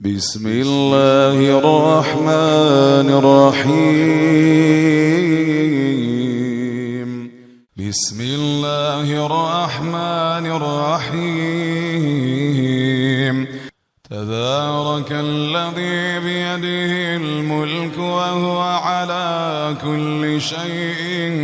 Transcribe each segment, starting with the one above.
بسم الله الرحمن الرحيم. بسم الله الرحمن الرحيم. تبارك الذي بيده الملك وهو على كل شيء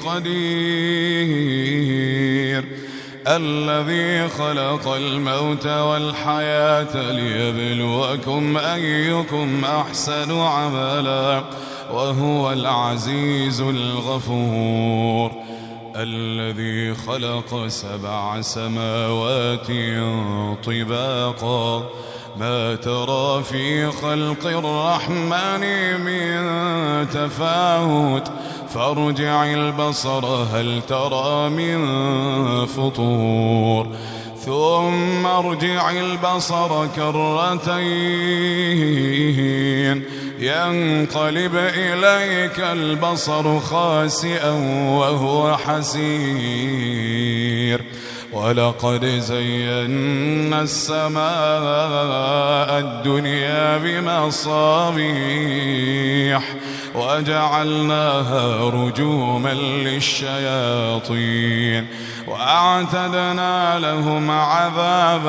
قدير. الذي خلق الموت والحياة ليبلوكم أيكم أحسن عملا وهو العزيز الغفور. الذي خلق 7 سماوات طباقا ما ترى في خلق الرحمن من تفاوت فارجع البصر هل ترى من فطور ثم ارجع البصر كرتين ينقلب إليك البصر خاسئا وهو حسير. ولقد زينا السماء الدنيا بمصابيح وجعلناها رجوما للشياطين وأعتدنا لهم عذاب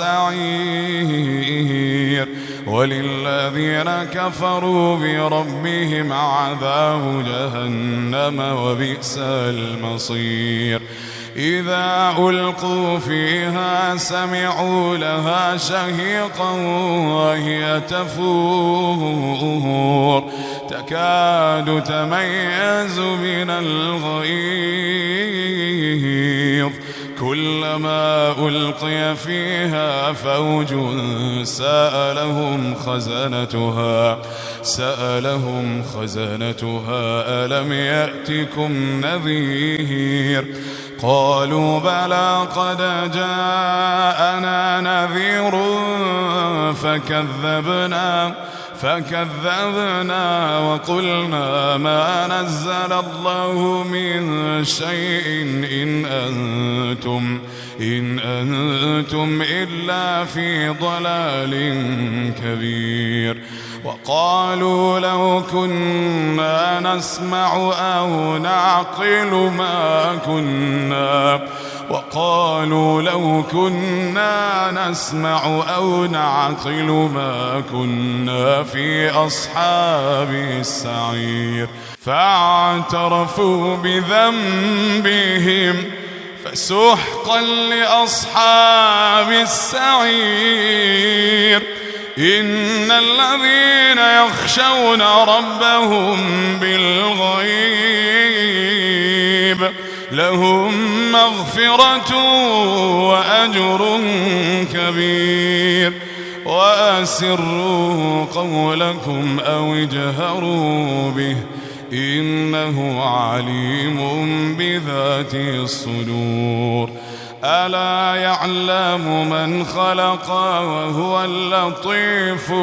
السعير. وللذين كفروا بربهم عذاب جهنم وبئس المصير. إذا ألقوا فيها سمعوا لها شهيقا وهي تفور تكاد تميز من الغيظ كلما ألقي فيها فوج سألهم خزنتها ألم يأتكم نذير قالوا بلى قد جاءنا نذير فكذبنا وقلنا ما نزل الله من شيء إن أنتم إلا في ضلال كبير. وقالوا لو كنا نسمع أو نعقل ما كنا في أصحاب السعير. فاعترفوا بذنبهم فسحقا لأصحاب السعير. إن الذين يخشون ربهم بالغيب لهم مغفرة وأجر كبير. وأسروا قولكم أو اجهروا به إنه عليم بذات الصدور. ألا يعلم من خلق وهو اللطيف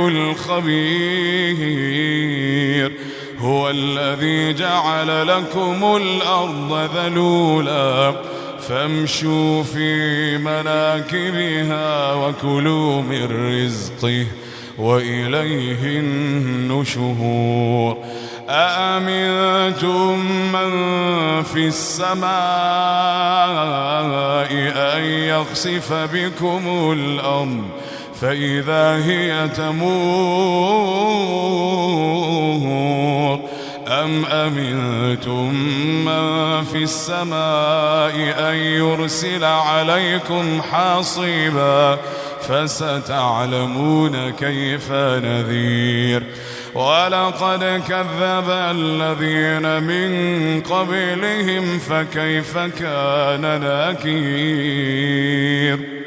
الخبير. هو الذي جعل لكم الأرض ذلولا فامشوا في مناكبها وكلوا من رزقه وإليه النشور. أأمنتم من في السماء أن يخسف بكم الأرض فإذا هي تمور أم أمنتم من في السماء أن يرسل عليكم حاصبا فستعلمون كيف نذير. ولقد كذب الذين من قبلهم فكيف كان نكير.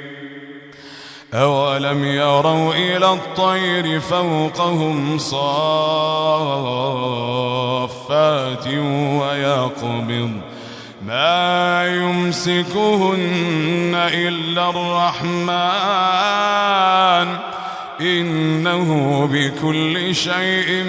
أولم يروا إلى الطير فوقهم صافات ويقبض ما يمسكهن إلا الرحمن إنه بكل شيء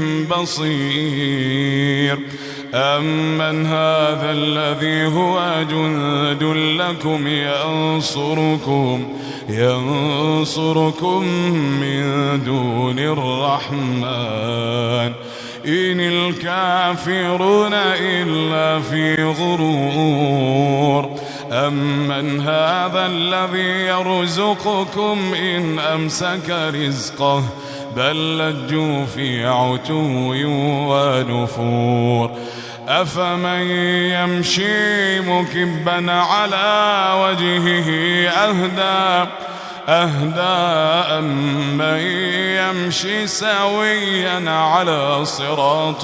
بصير. أمن هذا الذي هو جند لكم ينصركم من دون الرحمن إن الكافرون إلا في غرور أمن هذا الذي يرزقكم إن أمسك رزقه بل لجوا في عتو ونفور أفمن يمشي مكبا على وجهه أهدى أمن يمشي سويا على صراط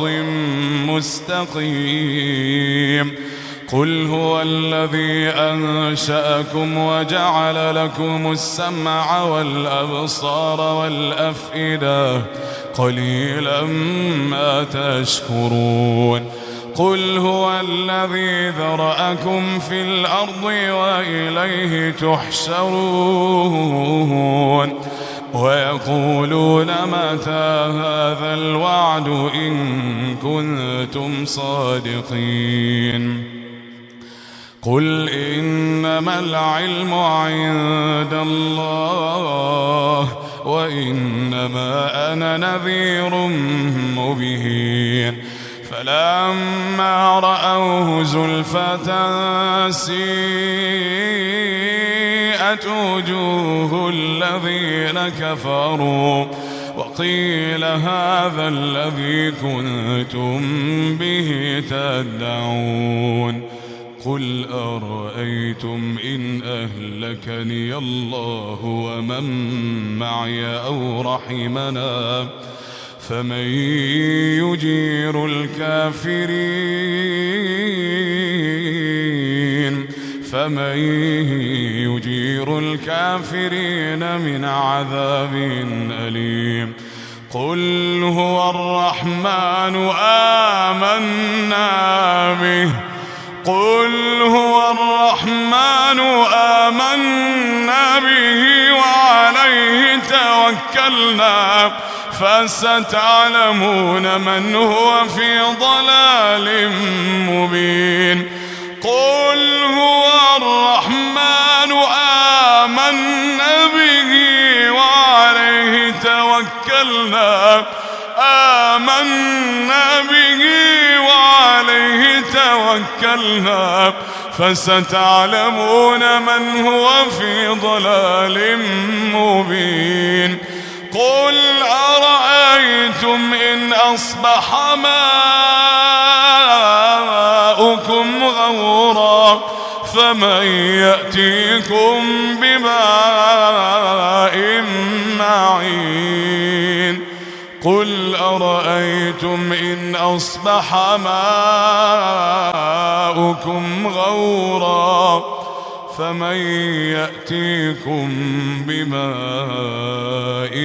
مستقيم قل هو الذي أنشأكم وجعل لكم السمع والأبصار والأفئدة قليلا ما تشكرون قل هو الذي ذرأكم في الأرض وإليه تحشرون ويقولون متى هذا الوعد إن كنتم صادقين قل إنما العلم عند الله وإنما أنا نذير مبين فلما رأوه زلفة سيئت وجوه الذين كفروا وقيل هذا الذي كنتم به تدعون قل أرأيتم إن أهلكني الله ومن معي أو رحمنا فمن يجير الكافرين من عذاب أليم قل هو الرحمن آمنا به وعليه توكلنا فستعلمون من هو في ضلال مبين قل هو الرحمن آمنا به وعليه توكلنا فستعلمون من هو في ضلال مبين قل أرأيتم إن أصبح ماؤكم غورا فمن يأتيكم بماء معين قل أرأيتم إن أصبح ماؤكم غورا فمن يأتيكم بماء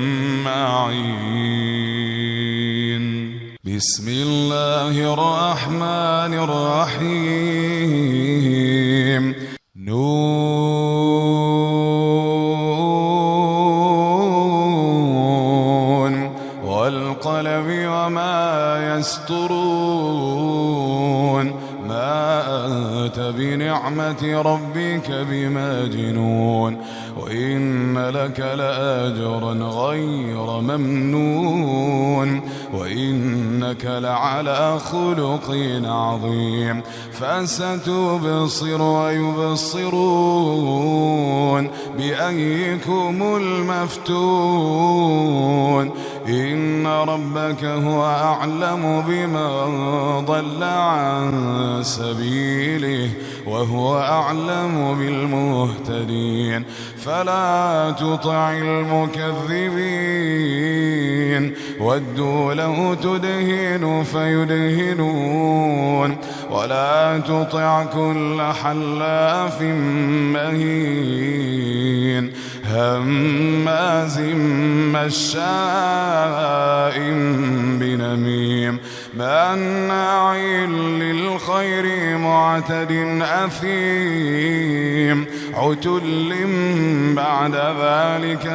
معين بسم الله الرحمن الرحيم نون والقلم وما يسطرون ما أنت بنعمة ربك بمجنون وإن لك لأجرا غير ممنون وإنك لعلى خلق عظيم فستبصر ويبصرون بأيكم المفتون إن ربك هو أعلم بمن ضل عن سبيله وهو أعلم بالمهتدين فلا تطع المكذبين ودوا لو تدهن فيدهنون ولا تطع كل حلاف مهين هماز مشاء بنميم مناع للخير معتد أثيم عتل بعد ذلك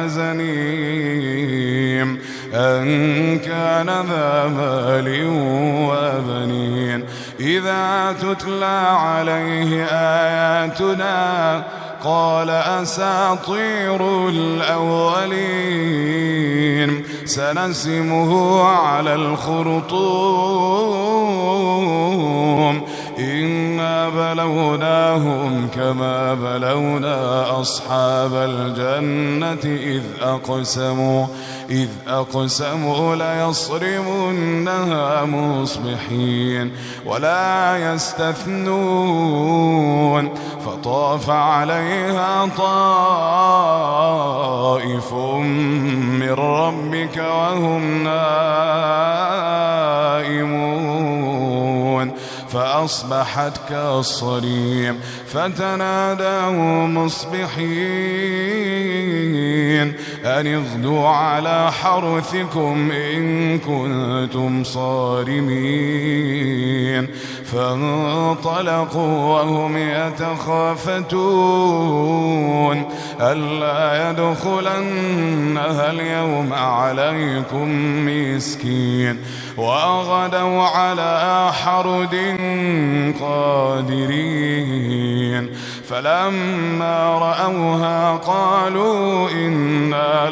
زنيم أن كان ذا مال وبنين إذا تتلى عليه آياتنا قال أساطير الأولين سنسمه على الخرطوم إنا بلوناهم كما بلونا أصحاب الجنة إذ أقسموا ليصرمنها مصبحين ولا يستثنون فطاف عليها طائف من ربك وهم نائمون فأصبحت كالصريم فتنادوا مصبحين أن اغدوا على حرثكم إن كنتم صارمين فانطلقوا وهم يتخافتون ألا يدخلنها اليوم عليكم مسكين وغدوا على حرد قادرين فلما رأوها قالوا إنا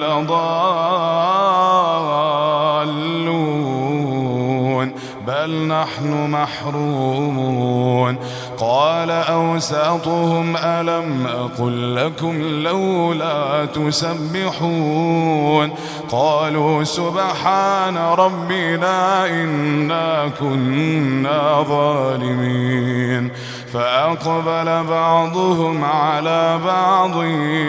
لضالون بل نحن محرومون قال أوساطهم ألم أقل لكم لولا تسبحون قالوا سبحان ربنا إنا كنا ظالمين فأقبل بعضهم على بعض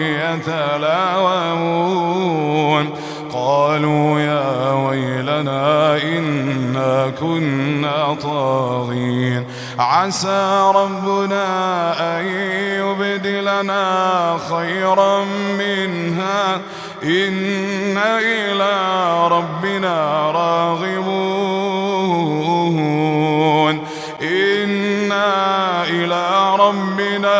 يتلاومون قالوا يا ويلنا إنا كنا طاغين عسى ربنا أن يبدلنا خيرا منها إنا إلى ربنا راغبون إنا إلى ربنا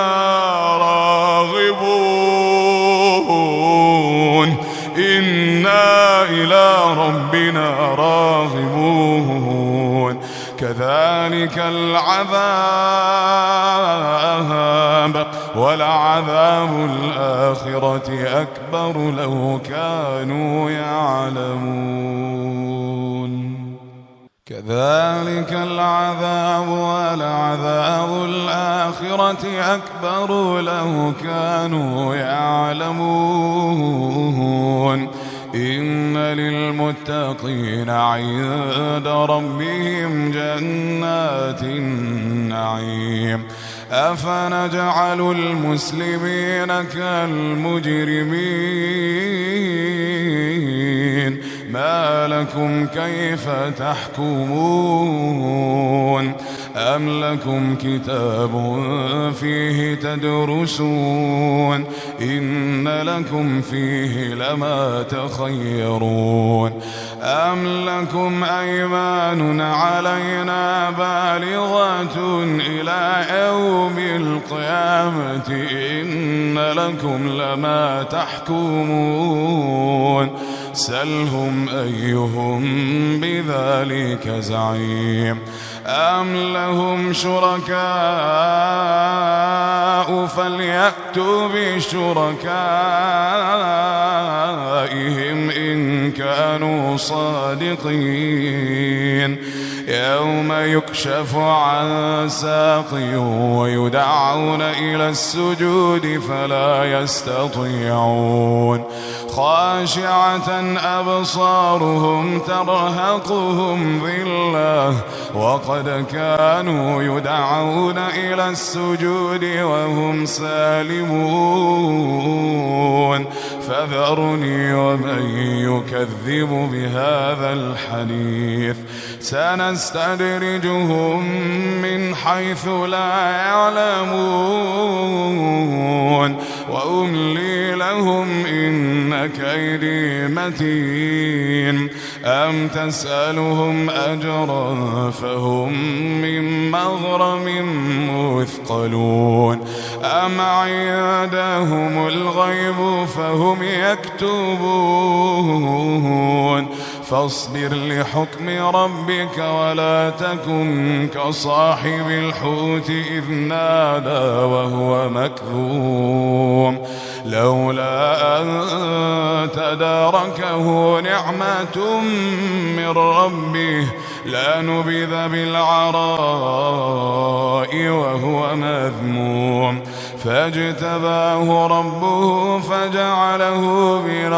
راغبون إنا إلى ربنا راغبون كذلك العذاب ولعذاب الآخرة أكبر لو كانوا يعلمون كذلك العذاب ولعذاب الآخرة أكبر لو كانوا يعلمون إن للمتقين عند ربهم جنات النعيم أفنجعل المسلمين كالمجرمين ما لكم كيف تحكمون أم لكم كتاب فيه تدرسون إن لكم فيه لما تخيرون أم لكم أيمان علينا بالغة إلى يوم القيامة إن لكم لما تحكمون سلهم أيهم بذلك زعيم أم لهم شركاء فليأتوا بشركائهم إن كانوا صادقين يوم يكشف عن ساق ويدعون إلى السجود فلا يستطيعون خاشعة أبصارهم ترهقهم ذلة وقد كانوا يدعون إلى السجود وهم سالمون فذرني ومن يكذب بهذا الحديث سنستدرجهم من حيث لا يعلمون وأملي لهم إن كيدي متين أم تسألهم أجرا فهم من مغرم مثقلون أم عندهم الغيب فهم وهم يكتبون فاصبر لحكم ربك ولا تكن كصاحب الحوت إذ نادى وهو مكذوم لولا أن تداركه نعمة من ربه لنبذ بالعراء وهو مذموم فاجتباه ربه فجعله من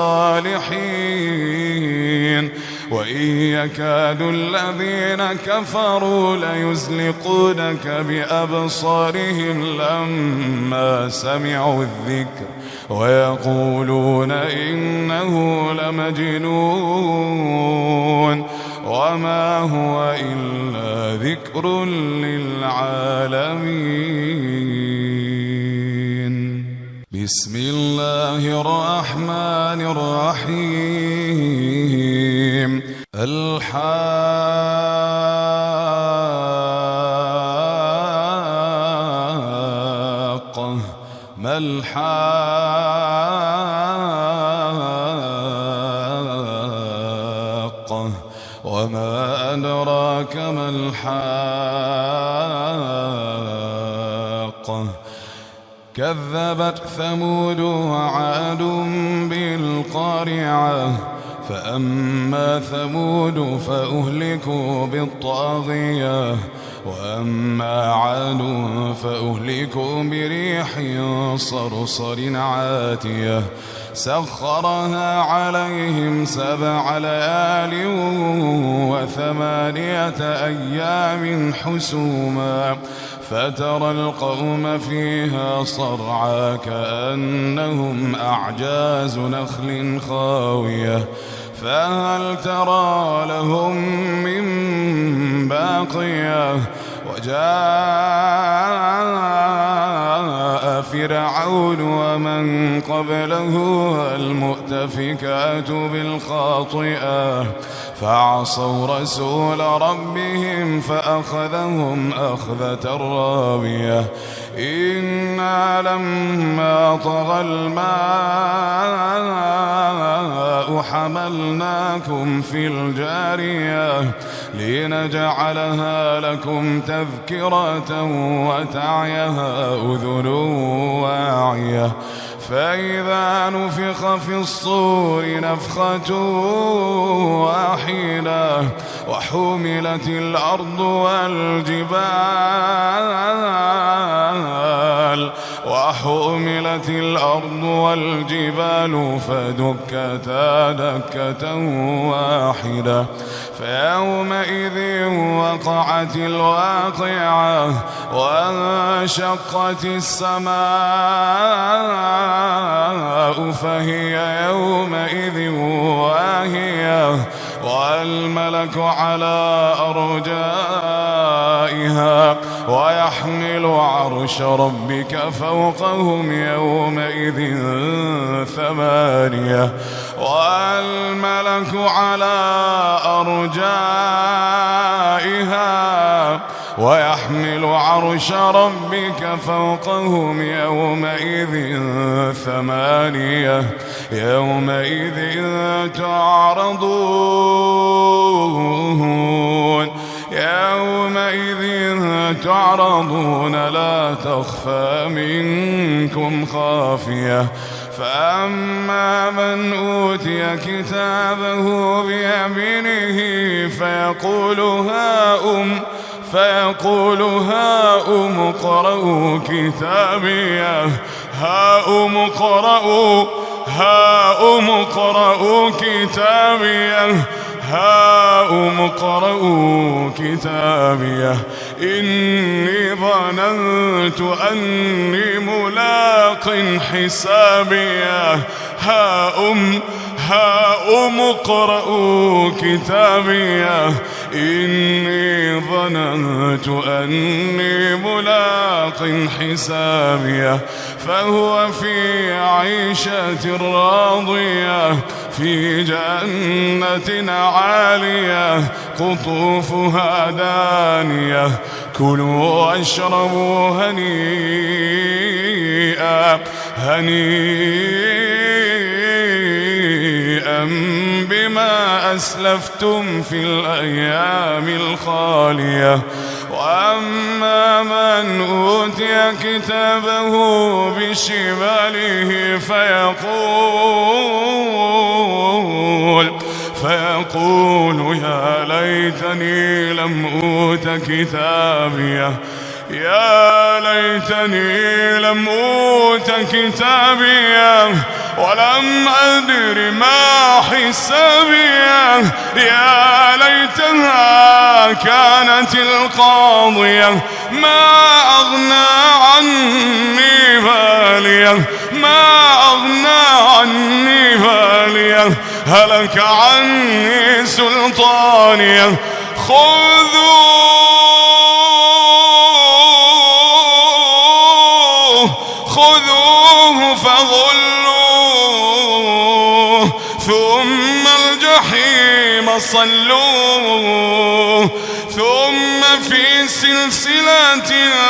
الصالحين وإن يكاد الذين كفروا ليزلقونك بأبصارهم لما سمعوا الذكر ويقولون إنه لمجنون وما هو إلا ذكر للعالمين. بسم الله الرحمن الرحيم. الحاقة ما الحاقة وما أدراك ما الحاقة كذبت ثمود وعاد بالقارعة فأما ثمود فأهلكوا بالطاغية وأما عاد فأهلكوا بريح صرصر عاتية سخرها عليهم 7 ليال و8 أيام حسوما فترى القوم فيها صرعى كأنهم أعجاز نخل خاوية فهل ترى لهم من باقية وجاء فرعون ومن قبله المؤتفكات بالخاطئة فعصوا رسول ربهم فأخذهم أخذة رابية إنا لما طغى الماء حملناكم في الجارية لنجعلها لكم تذكرة وتعيها أذن واعية فإذا نفخ في الصور نفخة واحدة وحملت الأرض والجبال فدكتا دكة واحدة فيومئذ وقعت الواقعة وانشقت السماء فهي يومئذ واهية والملك على أرجائها ويحمل عرش ربك فوقهم يومئذ 8 والملك على أرجائها ويحمل عرش ربك فوقهم يومئذ 8 يومئذ تعرضون لا تخفى منكم خافية فأما من أوتي كتابه بيمينه فيقول هاؤم اقرءوا كتابيه هاؤم اقرءوا كتابيه إني ظننت أني ملاق حسابيه هاؤم اقرءوا كتابيه إني ظننت أني ملاق حسابيه فهو في عيشة راضية في جنة عالية قطوفها دانية كلوا واشربوا هنيئا بما أسلفتم في الأيام الخالية وأما من أوتي كتابه بشماله فيقول يا ليتني لم أوت كتابيه يا ليتني لم أوت كتابيه ولم أدر ما حسابيه يا ليتها كانت القاضية ما أغنى عني ماليه ما أغنى عني ماليه هلك عني سلطانيه خذوه فغلوه ثم الجحيم صلوه ثم في سلسلة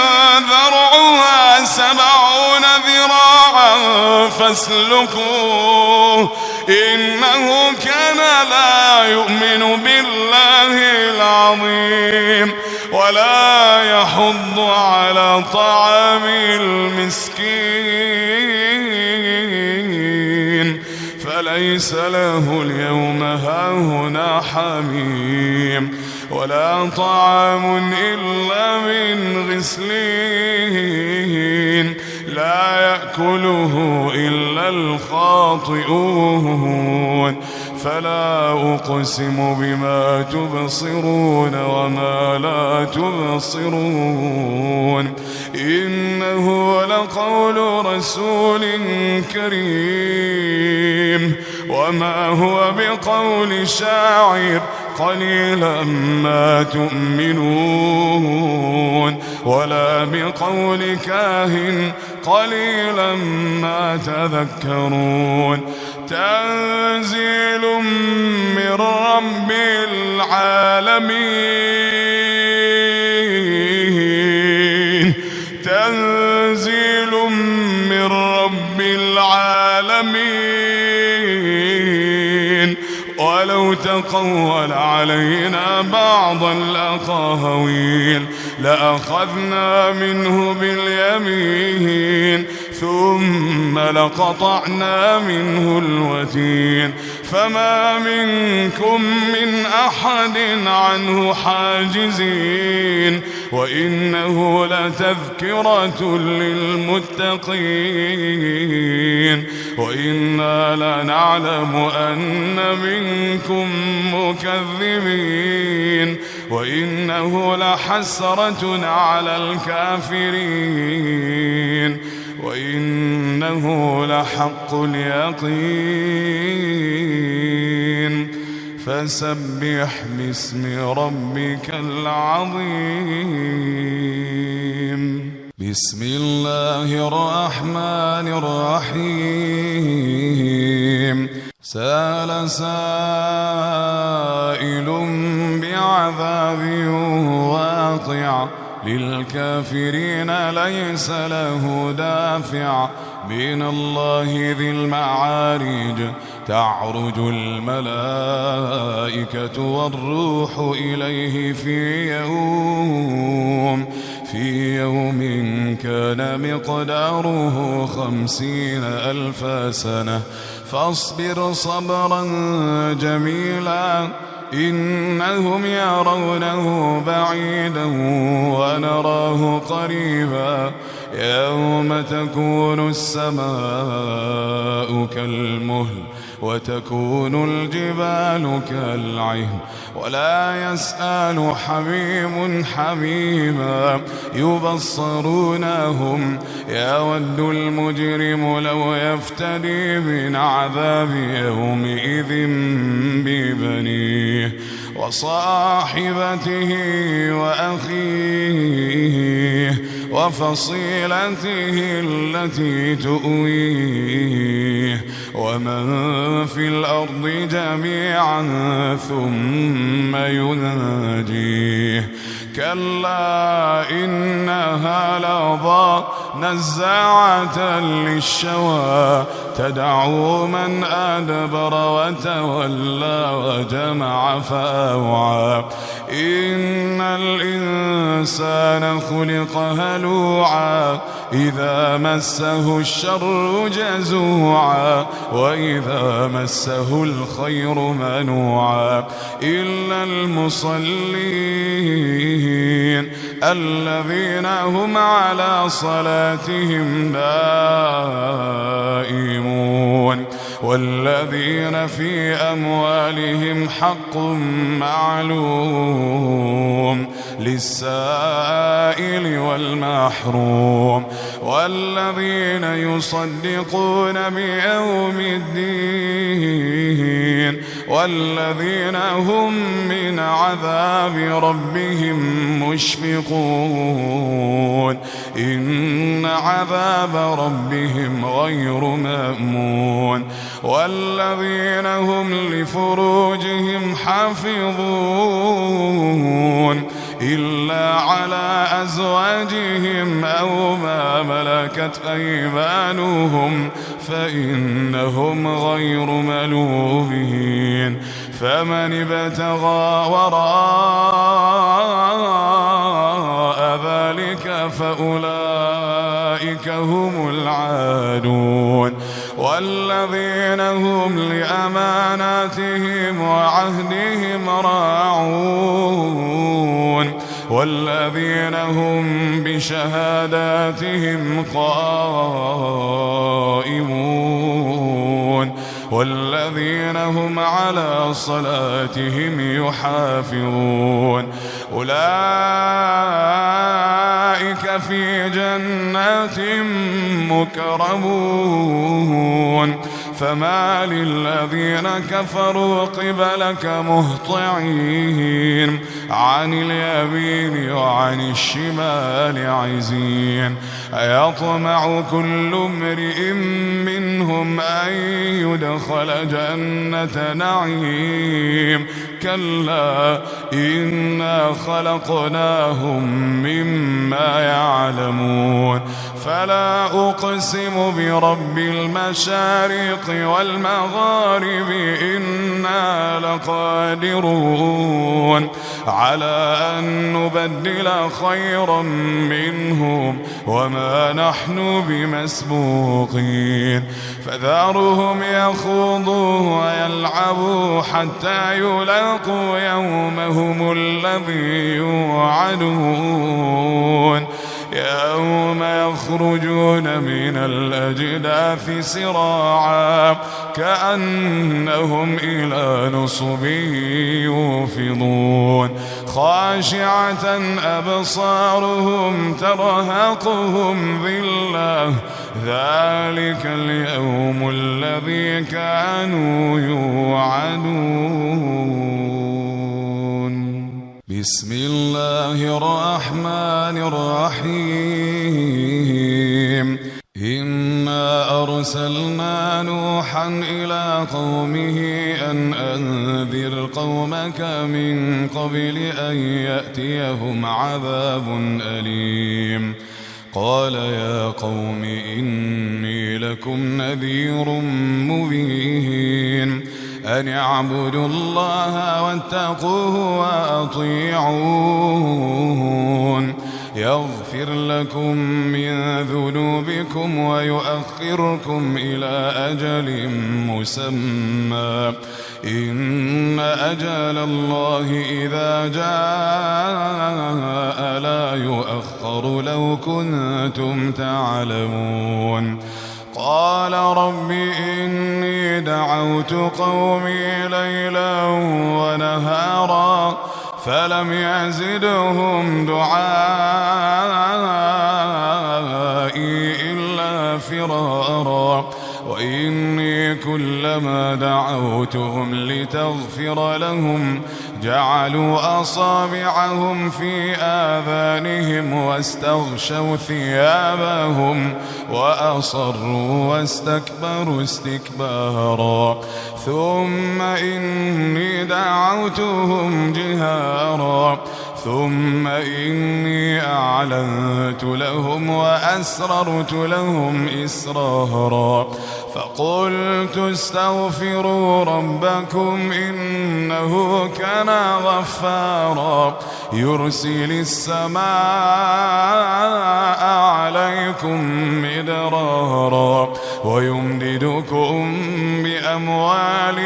ذرعها 70 ذراعا فاسلكوه إنه كان لا يؤمن بالله العظيم ولا يحض على طعام المسكين فليس له اليوم هاهنا حميم ولا طعام إلا من غسلين لا يأكله إلا الخاطئون فلا أقسم بما تبصرون وما لا تبصرون إنه لقول رسول كريم وما هو بقول شاعر قليلا ما تؤمنون ولا بقول كاهن قليلا ما تذكرون تنزيل من رب العالمين تنزيل من رب العالمين ولو تقول علينا بعض الأقاويل لأخذنا منه باليمين ثم لقطعنا منه الوتين فما منكم من أحد عنه حاجزين وإنه لتذكرة للمتقين وإنا لنعلم أن منكم مكذبين وإنه لحسرة على الكافرين وإنه لحق اليقين فسبح باسم ربك العظيم بسم الله الرحمن الرحيم سأل سائل بعذاب واقع للكافرين ليس له دافع من الله ذي المعارج تعرج الملائكة والروح إليه في يوم كان مقداره 50,000 سنة فاصبر صبرا جميلا إنهم يرونه بعيدا ونراه قريبا يوم تكون السماء كالمهل وتكون الجبال كالعهن ولا يسأل حميم حميما يبصرونهم يود المجرم لو يفتدي من عذاب يومئذ ببنيه وصاحبته وأخيه وفصيلته التي تؤويه ومن في الأرض جميعا ثم ينجيه كلا إنها لظى نزاعة للشوى تدعو من أدبر وتولى وجمع فأوعى إن الإنسان خلق هلوعا إذا مسه الشر جزوعا وإذا مسه الخير منوعا إلا المصلين الذين هم على صلاتهم دائمون والذين في أموالهم حق معلوم للسائل والمحروم والذين يصدقون بيوم الدين والذين هم من عذاب ربهم مشفقون إن عذاب ربهم غير مأمون والذين هم لفروجهم حافظون إلا على أزواجهم أو ما ملكت أيمانهم فإنهم غير ملومين فمن ابتغى وراء ذلك فأولئك هم العادون والذين هم لأماناتهم وعهدهم راعون والذين هم بشهاداتهم قائمون والذين هم على صلاتهم يحافظون أولئك في جنات مكرمون فما للذين كفروا قبلك مهطعين عن اليمين وعن الشمال عزين أيطمع كل امرئ منهم أن يدخل جنة نعيم كلا إنا خلقناهم مما يعلمون فلا أقسم برب المشارق والمغارب إنا لقادرون على أن نبدل خيرا منهم وما نحن بمسبوقين فذرهم يخوضوا ويلعبوا حتى يلاقوا يومهم الذي يوعدون يوم يخرجون من الأجداث سراعا كأنهم إلى نصب يوفضون خاشعة أبصارهم ترهقهم ذلة ذلك اليوم الذي كانوا يوعدون بسم الله الرحمن الرحيم إنا أرسلنا نوحا إلى قومه أن أنذر قومك من قبل أن يأتيهم عذاب أليم قال يا قوم إني لكم نذير مبين أن اعبدوا الله واتقوه وأطيعون يغفر لكم من ذنوبكم ويؤخركم إلى أجل مسمى إن أجل الله إذا جاء لا يؤخر لو كنتم تعلمون قال رب إني دعوت قومي ليلا ونهارا فلم يزدهم دعائي إلا فرارا وإني كلما دعوتهم لتغفر لهم جعلوا أصابعهم في آذانهم واستغشوا ثيابهم وأصروا واستكبروا استكبارا ثم إني دعوتهم جهارا ثم إني أعلنت لهم وأسررت لهم إسرارا فقلت استغفروا ربكم إنه كان غفارا يرسل السماء عليكم مدرارا ويمددكم بأموال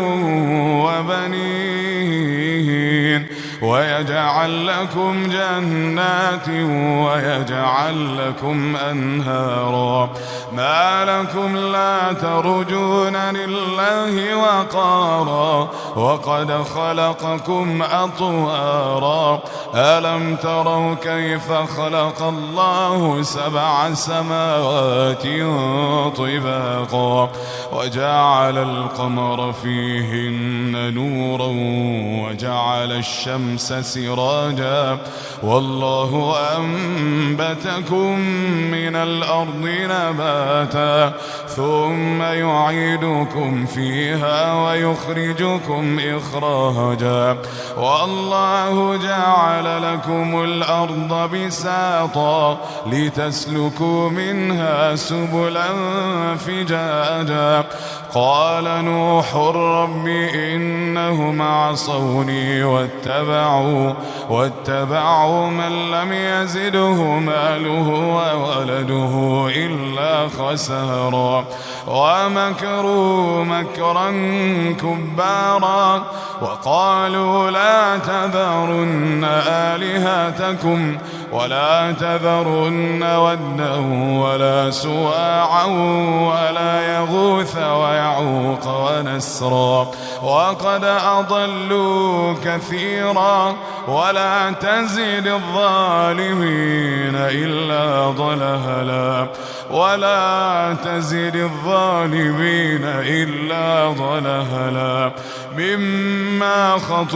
وبنين ويجعل لكم جنات ويجعل لكم أنهارا ما لكم لا ترجون لله وقارا وقد خلقكم أطوارا ألم تروا كيف خلق الله 7 سماوات طباقا وجعل القمر فيهن نورا وجعل الشمس سراجا والله أنبتكم من الأرض نباتا ثم يعيدكم فيها ويخرجكم إخراجا والله جعل لكم الأرض بساطا لتسلكوا منها سبلا فجاجا قال نوح رب إنهم عصوني واتبعوا من لم يزده ماله وولده إلا خسارا ومكروا مكرا كبارا وقالوا لا تذرن آلهتكم ولا تذرن ودا ولا سواعا ولا يغوث ويعوق ونسرا وقد أضلوا كثيرا ولا تزد الظالمين إلا ضللا ولا تزد الظالمين إلا ضللا مما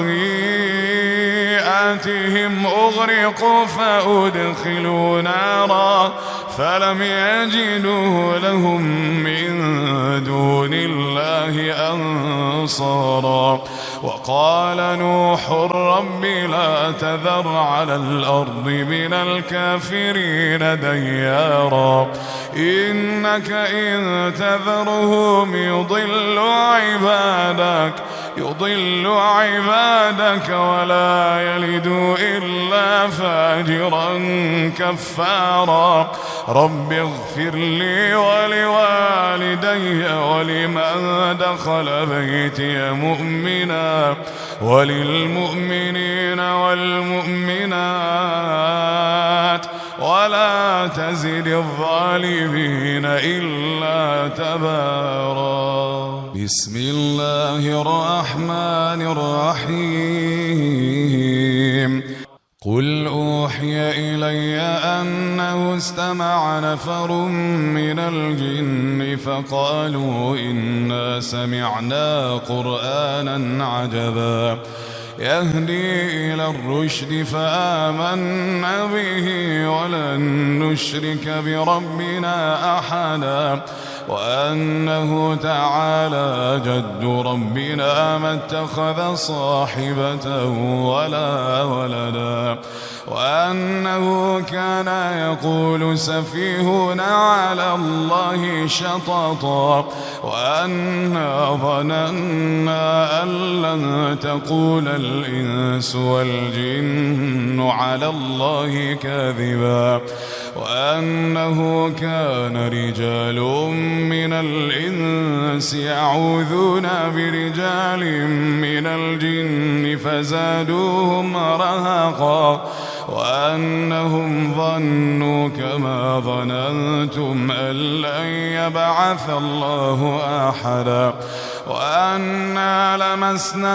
خطيئاتهم أغرقوا فأدخلوا نارا فلم يجدوا لهم من دون الله أنصارا وقال نوح رب لا تذر على الأرض من الكافرين ديارا إنك إن تذرهم يضل عبادك ولا يلدوا إلا فاجرا كفارا رب اغفر لي ولوالدي ولمن دخل بيتي مؤمنا وللمؤمنين والمؤمنات ولا تزد الظالمين إلا تبارا بسم الله الرحمن الرحيم قل أوحي إلي أنه استمع نفر من الجن فقالوا إنا سمعنا قرآنا عجبا يهدي إلى الرشد فآمنا به ولن نشرك بربنا أحدا وأنه تعالى جد ربنا ما اتخذ صاحبة ولا ولدا وأنه كان يقول سفيهنا على الله شططا وأنا ظننا أن لن تقول الإنس والجن على الله كاذبا وأنه كان رجال من الإنس يعوذون برجال من الجن فزادوهم رهقا وأنهم ظنوا كما ظننتم أن لن يبعث الله أحدا وأنا لمسنا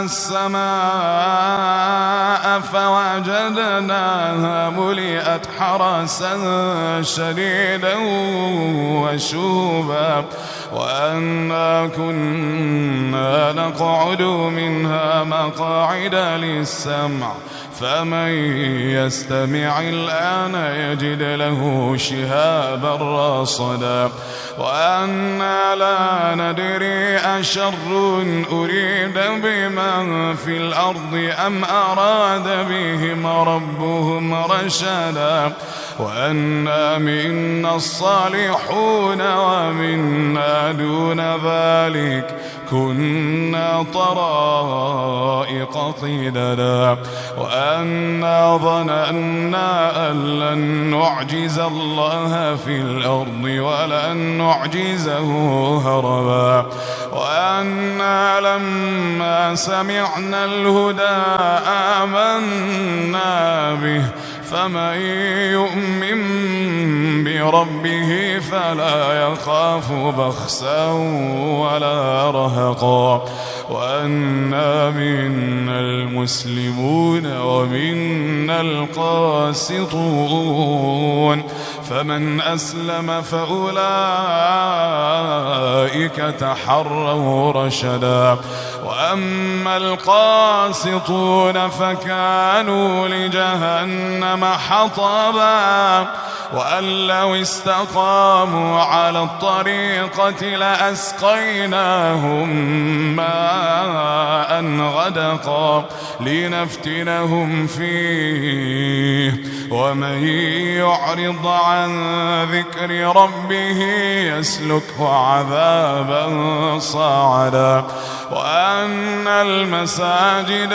السماء فوجدناها ملئت حرسا شديدا وشهبا وأنا كنا نقعد منها مقاعد للسمع فمن يستمع الآن يجد له شهابا رصدا وأنا لا ندري أشر أريد بمن في الأرض أم أراد بهم ربهم رشدا وأنا منا الصالحون ومنا دون ذلك كنا طرائق قددا وأنا ظننا أن لن نعجز الله في الأرض ولن نعجزه هربا وأنا لما سمعنا الهدى آمنا به فمن يؤمن بربه فلا يخاف بخسا ولا رهقا وأنا منا المسلمون ومنا القاسطون فمن أسلم فأولئك تحروا رشدا وأما القاسطون فكانوا لجهنم حطبا وأن لو استقاموا على الطريقة لأسقيناهم ماء غدقا لنفتنهم فيه ومن يعرض عن ذكر ربه يسلكه عذابا صعدا وأن المساجد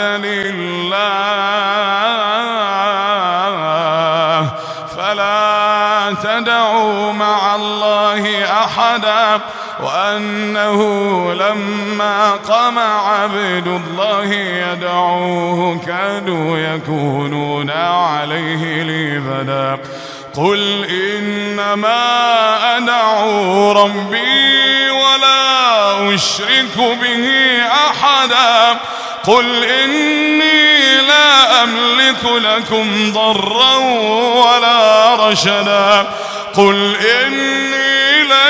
لله فلا تدعوا مع الله أحدا وأنه لما قام عبد الله يدعوه كادوا يكونون عليه لبدا قل إنما أدعو ربي ولا أشرك به أحدا قل إني لا أملك لكم ضرا ولا رشدا قل إني لن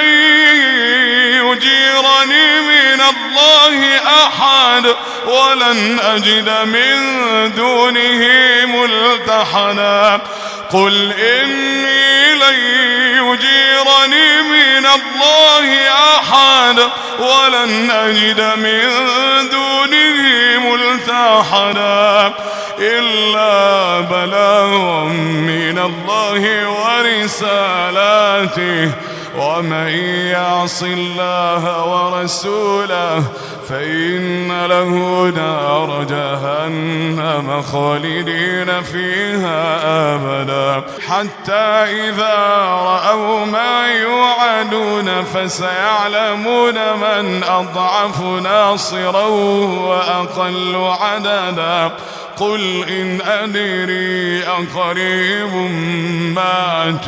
يجيرني من الله أحد ولن أجد من دونه ملتحدا قل إني لن يجيرني من الله أحد ولن أجد من دونه ملتحدا إلا بلاغا من الله ورسالاته ومن يعص الله ورسوله فإن له نار جهنم خالدين فيها أبدا حتى إذا رأوا ما يوعدون فسيعلمون من أضعف ناصرا وأقل عددا قل إن أدري أقريب ما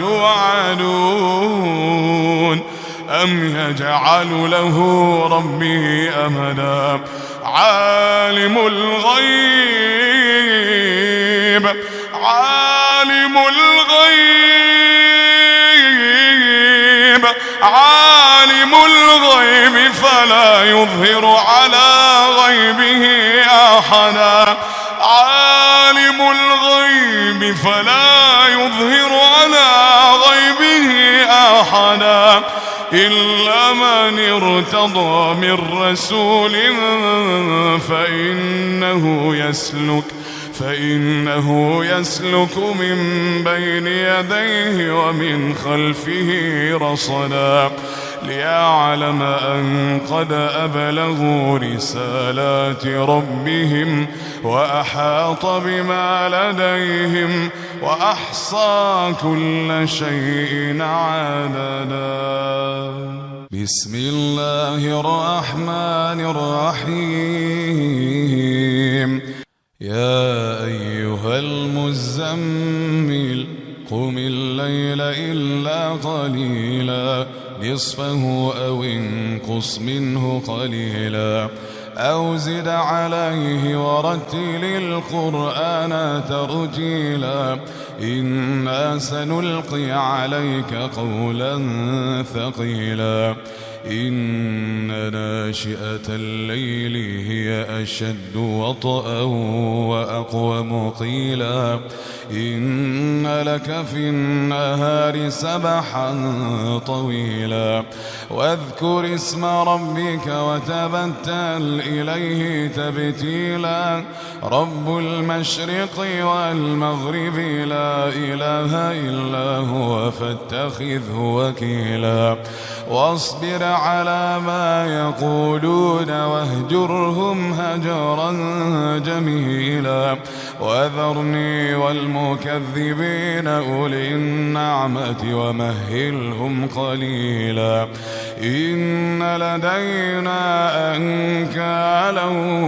توعدون أم يجعل له ربي أمدا عالم الغيب فلا يظهر على غيبه أحدا عالم الغيب فلا يظهر على غيبه أحدا إلا من ارتضى من رسول فإنه يسلك من بين يديه ومن خلفه رصدا ليعلم أن قد أبلغوا رسالات ربهم وأحاط بما لديهم وأحصى كل شيء عددا بسم الله الرحمن الرحيم يا أيها المزمل قم الليل إلا قليلا نصفه أو انقص منه قليلا أو زد عليه ورتل القرآن ترتيلا إنا سنلقي عليك قولا ثقيلا إن ناشئة الليل هي أشد وطئا وأقوم قيلا إن لك في النهار سبحا طويلا واذكر اسم ربك وتبتل إليه تبتيلا رب المشرق والمغرب لا إله إلا هو فاتخذه وكيلا واصبر على ما يقولون واهجرهم هجرا جميلا وذرني والمكذبين أولي النعمة ومهلهم قليلا إن لدينا أنكالا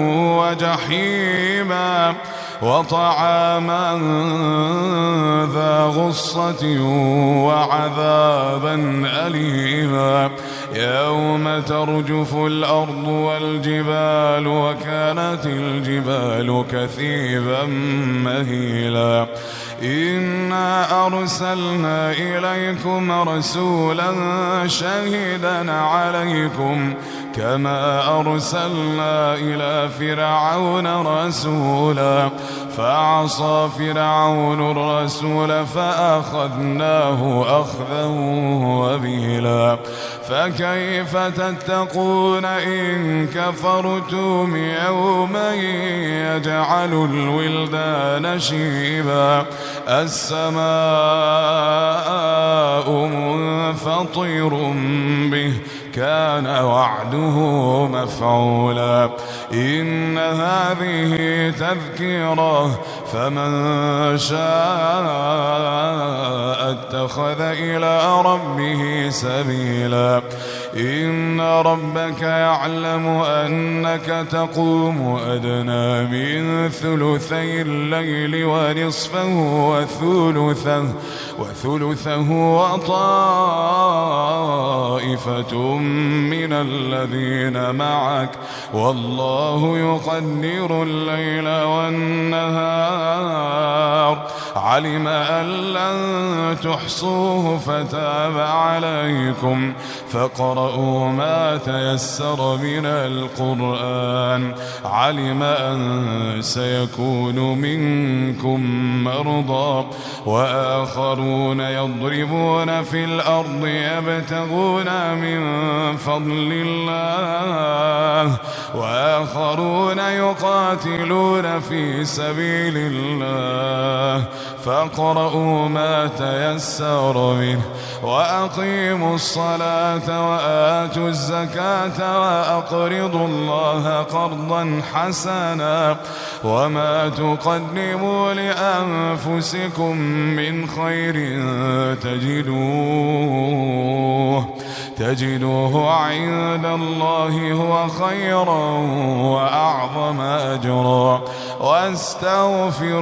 وجحيما وطعاما ذا غصة وعذابا أليما يوم ترجف الأرض والجبال وكانت الجبال كثيبا مهيلا إنا أرسلنا إليكم رسولا شهيدا عليكم كما أرسلنا إلى فرعون رسولا فعصى فرعون الرسول فأخذناه أخذا وبيلا فكيف تتقون إن كفرتم يوما يجعل الولدان شيبا السماء منفطر به كان وعده مفعولا إن هذه تذكرة فمن شاء اتخذ إلى ربه سبيلا إن ربك يعلم أنك تقوم أدنى من ثلثي الليل ونصفه وثلثه وطائفة من الذين معك والله يقدر الليل والنهار علم أن لن تحصوه فتاب عليكم فاقرؤوا ما تيسر من القرآن علم أن سيكون منكم مرضى وآخرون يضربون في الأرض يبتغون من فضل الله وآخرون يقاتلون في سبيل الله فاقرؤوا ما تيسر منه وأقيموا الصلاة وآتوا الزكاة وأقرضوا الله قرضا حسنا وما تقدموا لأنفسكم من خير تجدوه عند الله هو خيرا وأعظم أجرا واستغفر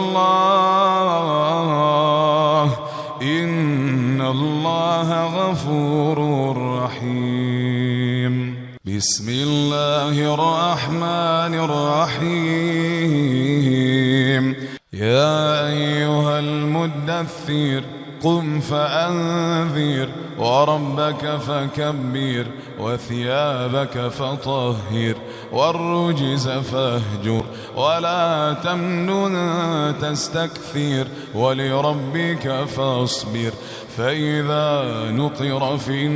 الله إن الله غفور رحيم بسم الله الرحمن الرحيم يا أيها المدثر قم فأنذر وربك فكبر وثيابك فطهر والرجز فاهجر ولا تمنن تستكثر ولربك فاصبر فإذا نقر في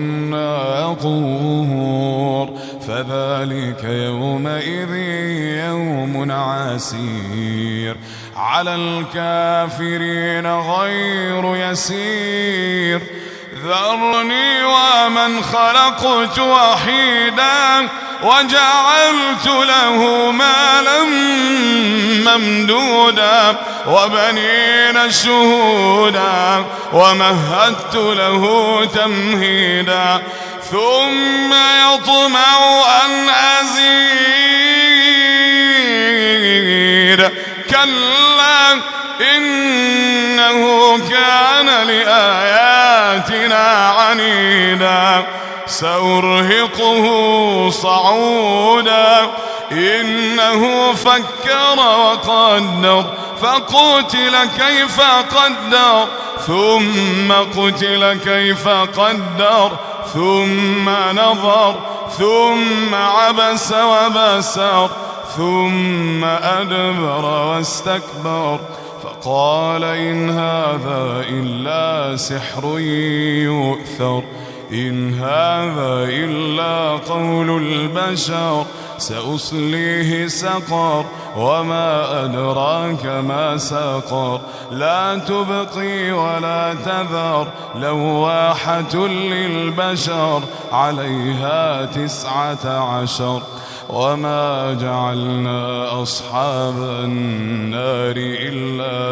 الناقور فذلك يومئذ يوم عسير على الكافرين غير يسير ذرني ومن خلقت وحيدا وجعلت له مالا ممدودا وبنين شهودا ومهدت له تمهيدا ثم يطمع أن أزيد كلا إنه كان لآياتنا عنيدا سأرهقه صعودا إنه فكر وقدر فقتل كيف قدر ثم قتل كيف قدر ثم نظر ثم عبس وبسر ثم أدبر واستكبر فقال إن هذا إلا سحر يؤثر إن هذا إلا قول البشر سأصليه سقر وما أدراك ما سقر لا تبقي ولا تذر لواحة للبشر عليها 19 وما جعلنا أصحاب النار إلا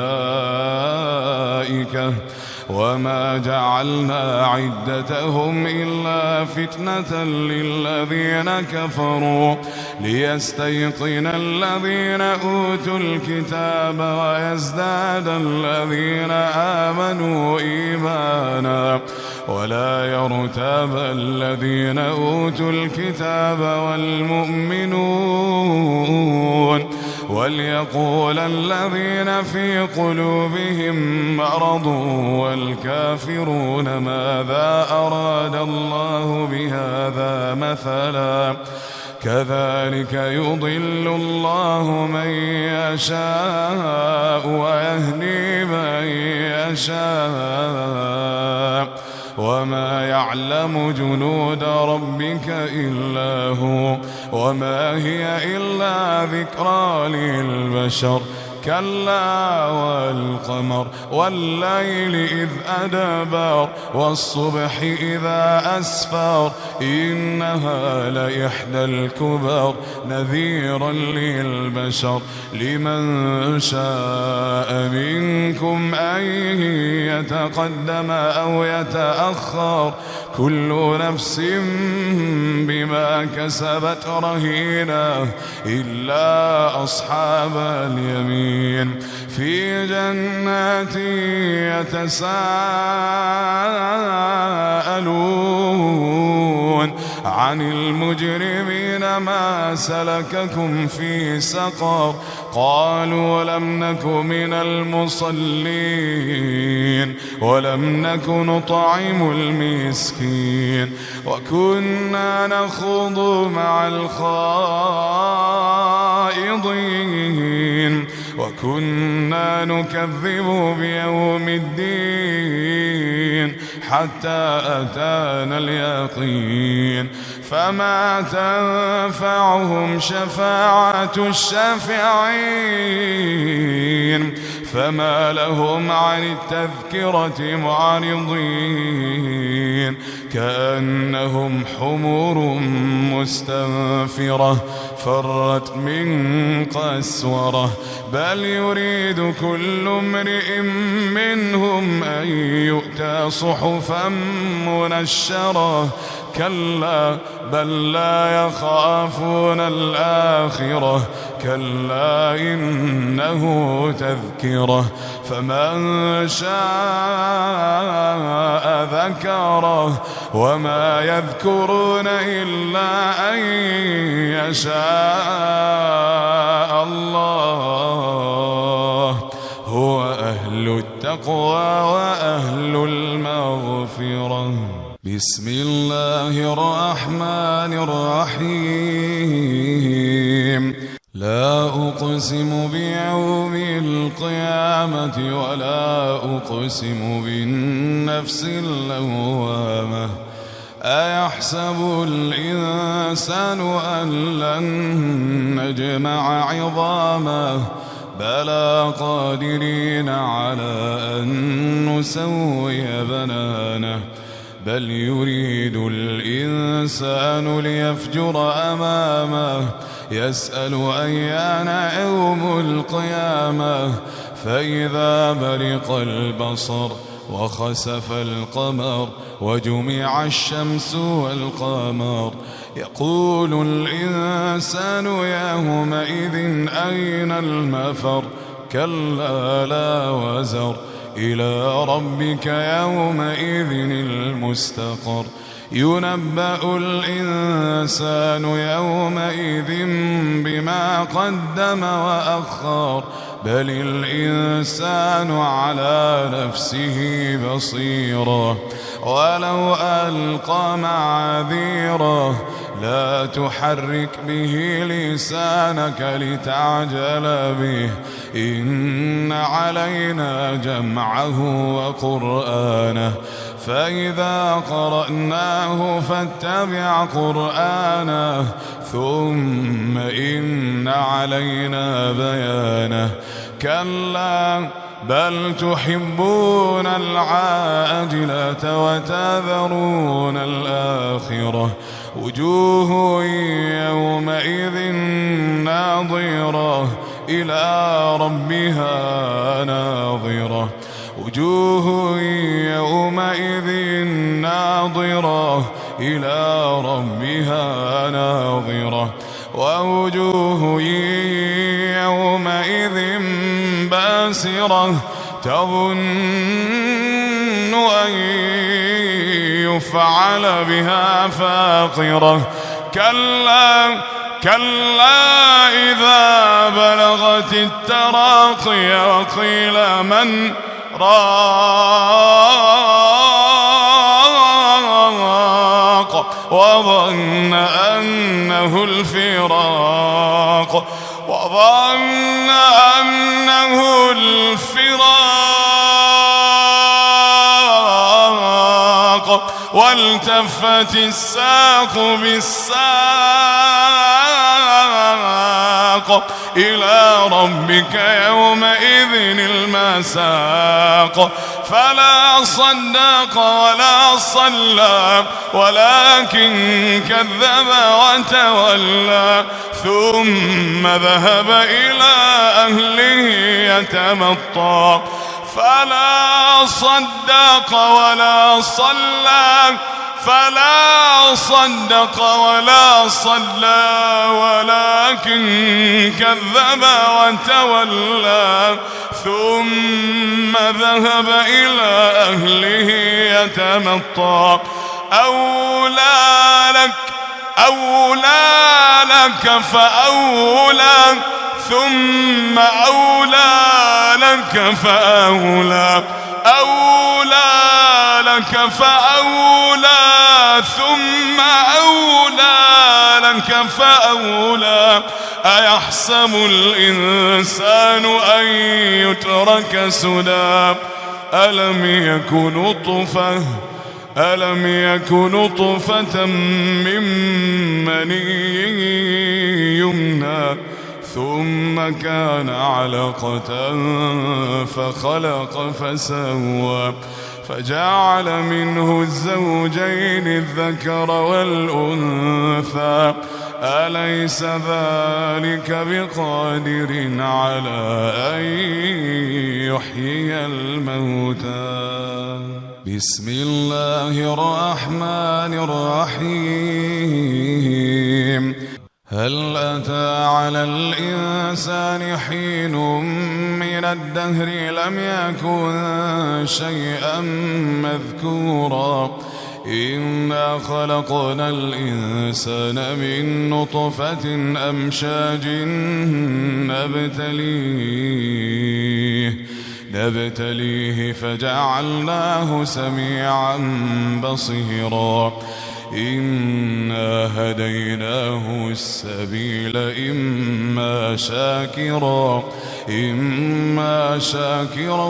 ملائكة وما جعلنا عدتهم إلا فتنة للذين كفروا ليستيقن الذين أوتوا الكتاب ويزداد الذين آمنوا إيمانا ولا يرتاب الذين أوتوا الكتاب والمؤمنون وليقول الذين في قلوبهم مرض والكافرون ماذا أراد الله بهذا مثلا كذلك يضل الله من يشاء ويهدي من يشاء وما يعلم جنود ربك إلا هو وما هي إلا ذكرى للبشر كلا والقمر والليل إذ أدبر والصبح إذا أسفر إنها لإحدى الكبر نذيرا للبشر لمن شاء منكم أن يتقدم أو يتأخر كل نفس بما كسبت رهينة إلا أصحاب اليمين في جنات يتساءلون عن المجرمين ما سلككم في سقر قالوا لم نك من المصلين ولم نك نطعم المسكين وكنا نخوض مع الخائضين وكنا نكذب بيوم الدين حتى أتانا اليقين فما تنفعهم شفاعة الشافعين فما لهم عن التذكرة معرضين كأنهم حمر مستنفرة فرت من قسورة بل يريد كل امرئ منهم أن يؤتى صحفا منشرة كلا بل لا يخافون الآخرة كلا إنه تذكرة فمن شاء ذكره وما يذكرون إلا أن يشاء الله هو أهل التقوى وأهل المغفرة بسم الله الرحمن الرحيم لا أقسم بيوم القيامة ولا أقسم بالنفس اللوامة أيحسب الإنسان أن لن نجمع عظامه بلى قادرين على أن نسوي بنانه بل يريد الإنسان ليفجر أمامه يسأل أيان يوم القيامة فإذا برق البصر وخسف القمر وجمع الشمس والقمر يقول الإنسان يومئذ أين المفر كلا لا وزر إلى ربك يومئذ المستقر ينبأ الإنسان يومئذ بما قدم وأخر بل الإنسان على نفسه بصيرة ولو ألقى معاذيره لا تحرك به لسانك لتعجل به إن علينا جمعه وقرآنه فإذا قرأناه فاتبع قرآنه ثم إن علينا بيانه كلا بل تحبون العاجلة وتذرون الآخرة وجوه يومئذ ناظرة إلى ربها ناظرة وجوه يومئذ ناظرة إلى ربها ناظرة ووجوه يومئذ باسرة تظن أن يفعل بها فاقرة كلا إذا بلغت التراقي وقيل من راق وظن أنه الفراق والتفت الساق بالساق إلى ربك يومئذ المساق فلا صدق ولا صلى ولكن كذب وتولى ثم ذهب إلى أهله يتمطى فلا صدق ولا صلى ولكن كذب وتولى ثم ذهب إلى أهله يتمطى أولى لك فأولى ثم أولى لك فأولى ثم أولى لك فأولى أيحسب الإنسان أن يترك سدى ألم يك نطفة من مني يمنى ثم كان علقة فخلق فسوى فجعل منه الزوجين الذكر والأنثى أليس ذلك بقادر على أن يحيي الموتى بسم الله الرحمن الرحيم هل أتى على الإنسان حين من الدهر لم يكن شيئا مذكورا إنا خلقنا الإنسان من نطفة أمشاج نبتليه فجعلناه سميعا بصيرا إنا هديناه السبيل إما شاكرا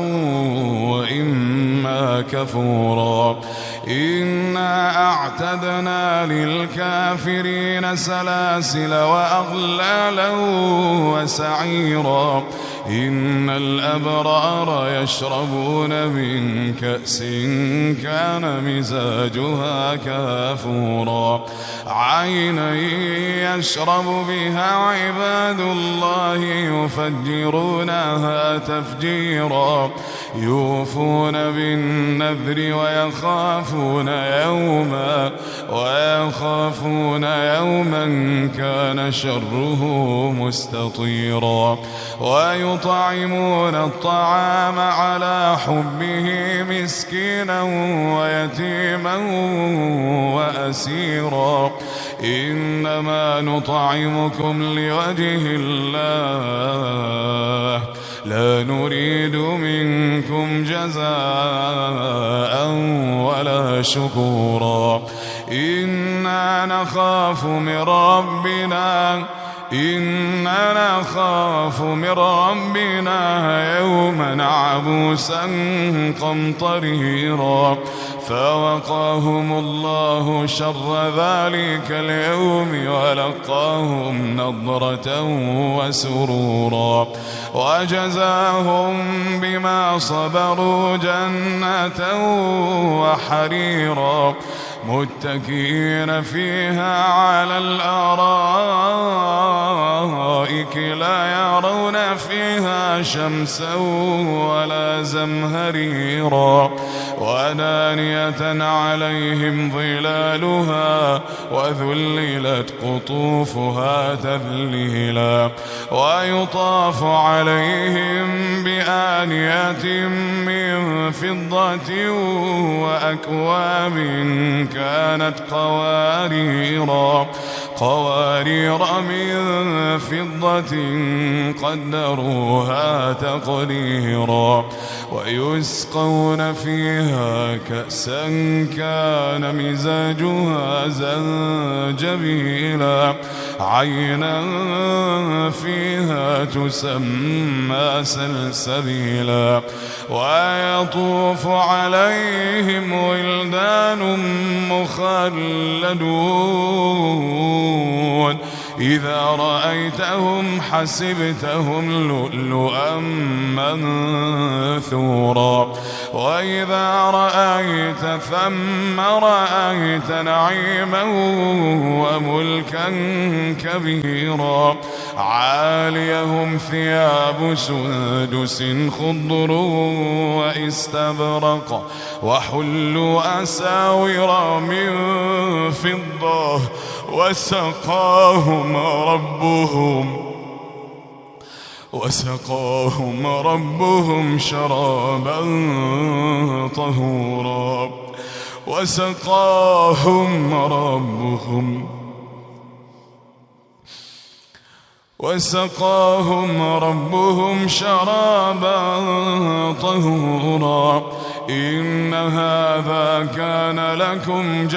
وإما كفورا إنا أعتدنا للكافرين سلاسل وأغلالا وسعيرا إن الأبرار يشربون من كأس كان مزاجها كافورا عينا يشرب بها عباد الله يفجرونها تفجيرا يوفون بالنذر ويخافون يوما كان شره مستطيرا ويطعمون الطعام على حبه مسكينا ويتيما وأسيرا إنما نطعمكم لوجه الله لا نريد منكم جزاء ولا شكورا إنا نخاف من ربنا يوما عبوسا قمطريرا فوقاهم الله شر ذلك اليوم ولقاهم نضرة وسرورا وجزاهم بما صبروا جنة وحريرا متكئين فيها على الأرائك لا يرون فيها شمسا ولا زمهريرا ودانية عليهم ظلالها وذللت قطوفها تذليلا ويطاف عليهم بآنية من فضة وأكواب كانت قوارير من فضة قدروها تقديرا ويسقون فيها كأسا كان مزاجها زنجبيلا عينا فيها تسمى سلسبيلا ويطوف عليهم ولدان مخلدون إذا رأيتهم حسبتهم لؤلؤا منثورا وإذا رأيت ثم رأيت نعيما وملكا كبيرا عاليهم ثياب سندس خضر واستبرق وحلوا أساور من فضة وسقاهم ربهم شرابا طهورا وسقاهم ربهم شرابا طهورا إن هذا كان لكم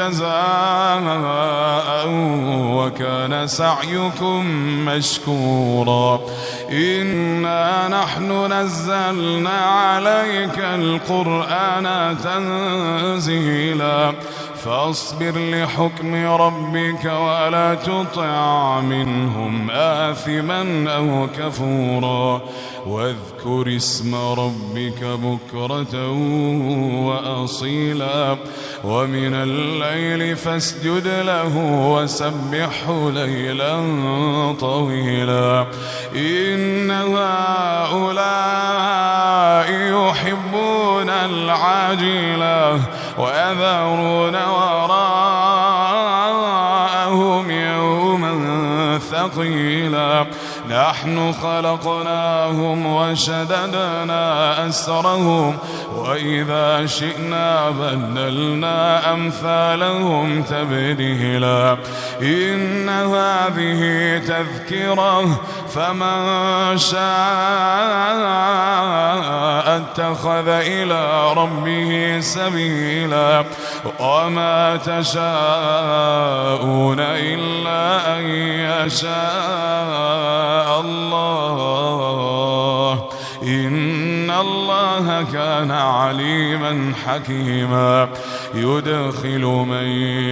جزاء وكان سعيكم مشكورا إنا نحن نزلنا عليك القرآن تنزيلا فاصبر لحكم ربك ولا تطع منهم آثما أو كفورا واذكر اسم ربك بكرة وأصيلا ومن الليل فاسجد له وسبحه ليلا طويلا إن هؤلاء يحبون العاجلة ويذرون وراءهم يوما ثقيلا نحن خلقناهم وشددنا أسرهم وإذا شئنا بدلنا أمثالهم تبديلا إن هذه تذكرة فمن شاء اتخذ إلى ربه سبيلا وما تشاءون إلا أن يشاء الله إن الله كان عليما حكيما يدخل من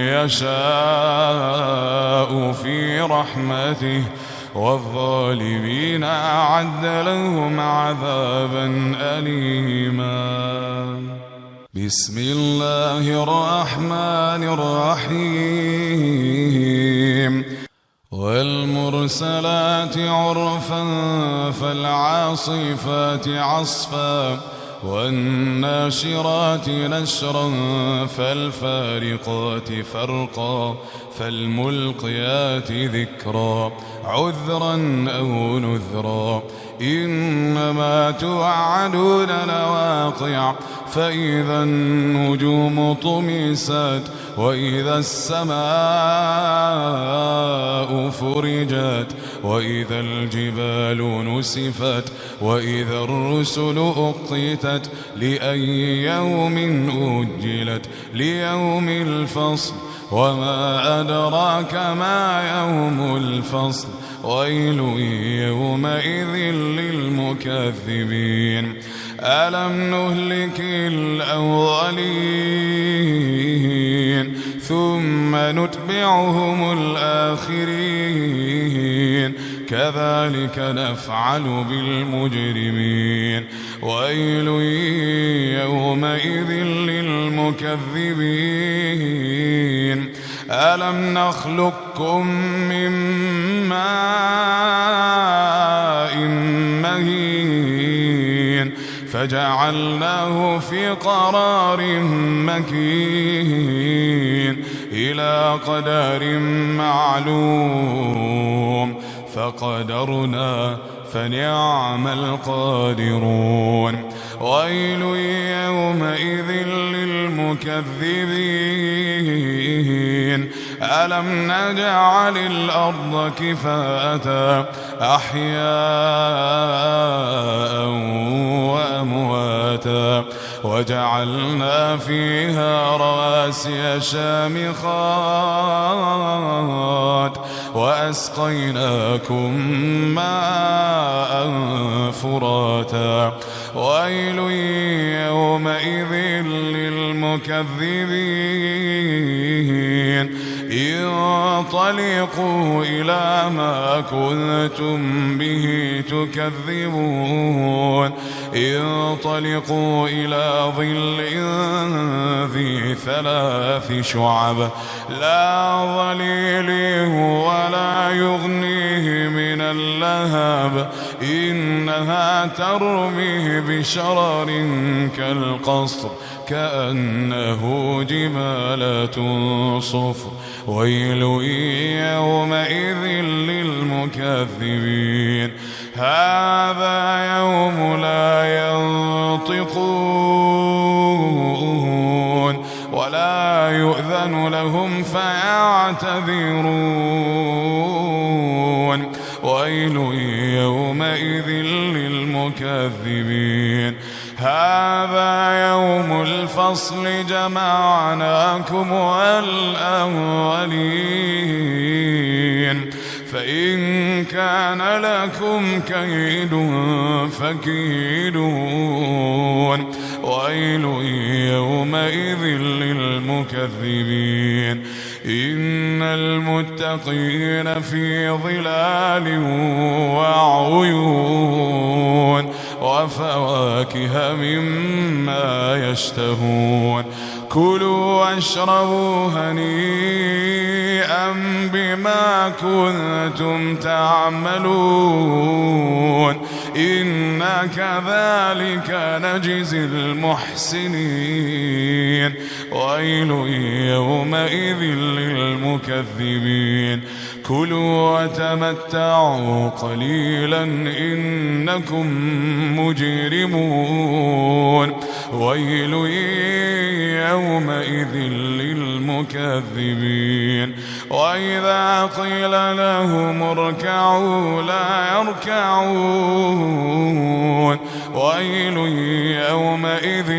يشاء في رحمته والظالمين أعد لهم عذابا أليما بسم الله الرحمن الرحيم والمرسلات عرفا فالعاصفات عصفا والناشرات نشرا فالفارقات فرقا فالملقيات ذكرا عذرا أو نذرا إنما توعدون لواقع فإذا النجوم طمست وإذا السماء فرجت وإذا الجبال نسفت وإذا الرسل أقتت لأي يوم أجلت ليوم الفصل وما أدراك ما يوم الفصل ويل يومئذ للمكذبين ألم نهلك الأولين ثم نتبعهم الآخرين كذلك نفعل بالمجرمين ويل يومئذ للمكذبين ألم نخلقكم من ماء مهين فجعلناه في قرار مكين إلى قدر معلوم فقدرنا فنعم القادرون ويل يومئذ للمكذبين ألم نجعل الأرض كفاة أحياء وأمواتا وجعلنا فيها رواسي شامخات وأسقيناكم ماء فراتا ويل يومئذ للمكذبين انطلقوا إلى ما كنتم به تكذبون انطلقوا إلى ظل ذي 3 شعب لا ظليل ولا يغنيه من اللهب إنها ترمي بشرر كالقصر كأنه جمالة صفر ويل يومئذ للمكذبين هذا يوم لا ينطقون ولا يؤذن لهم فيعتذرون ويل يومئذ للمكذبين هذا يوم الفصل جمعناكم والأولين فإن كان لكم كيد فكيدون ويل يومئذ للمكذبين إن المتقين في ظلال وعيون وفواكه مما يشتهون كلوا واشربوا هنيئا بما كنتم تعملون إنا كذلك نجزي المحسنين ويل يومئذ للمكذبين كلوا وتمتعوا قليلا إنكم مجرمون ويل يومئذ للمكذبين وإذا قيل لهم اركعوا لا يركعون ويل يومئذ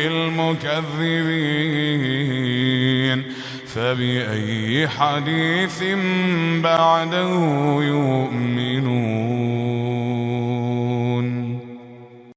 للمكذبين فبأي حديث بعده يؤمنون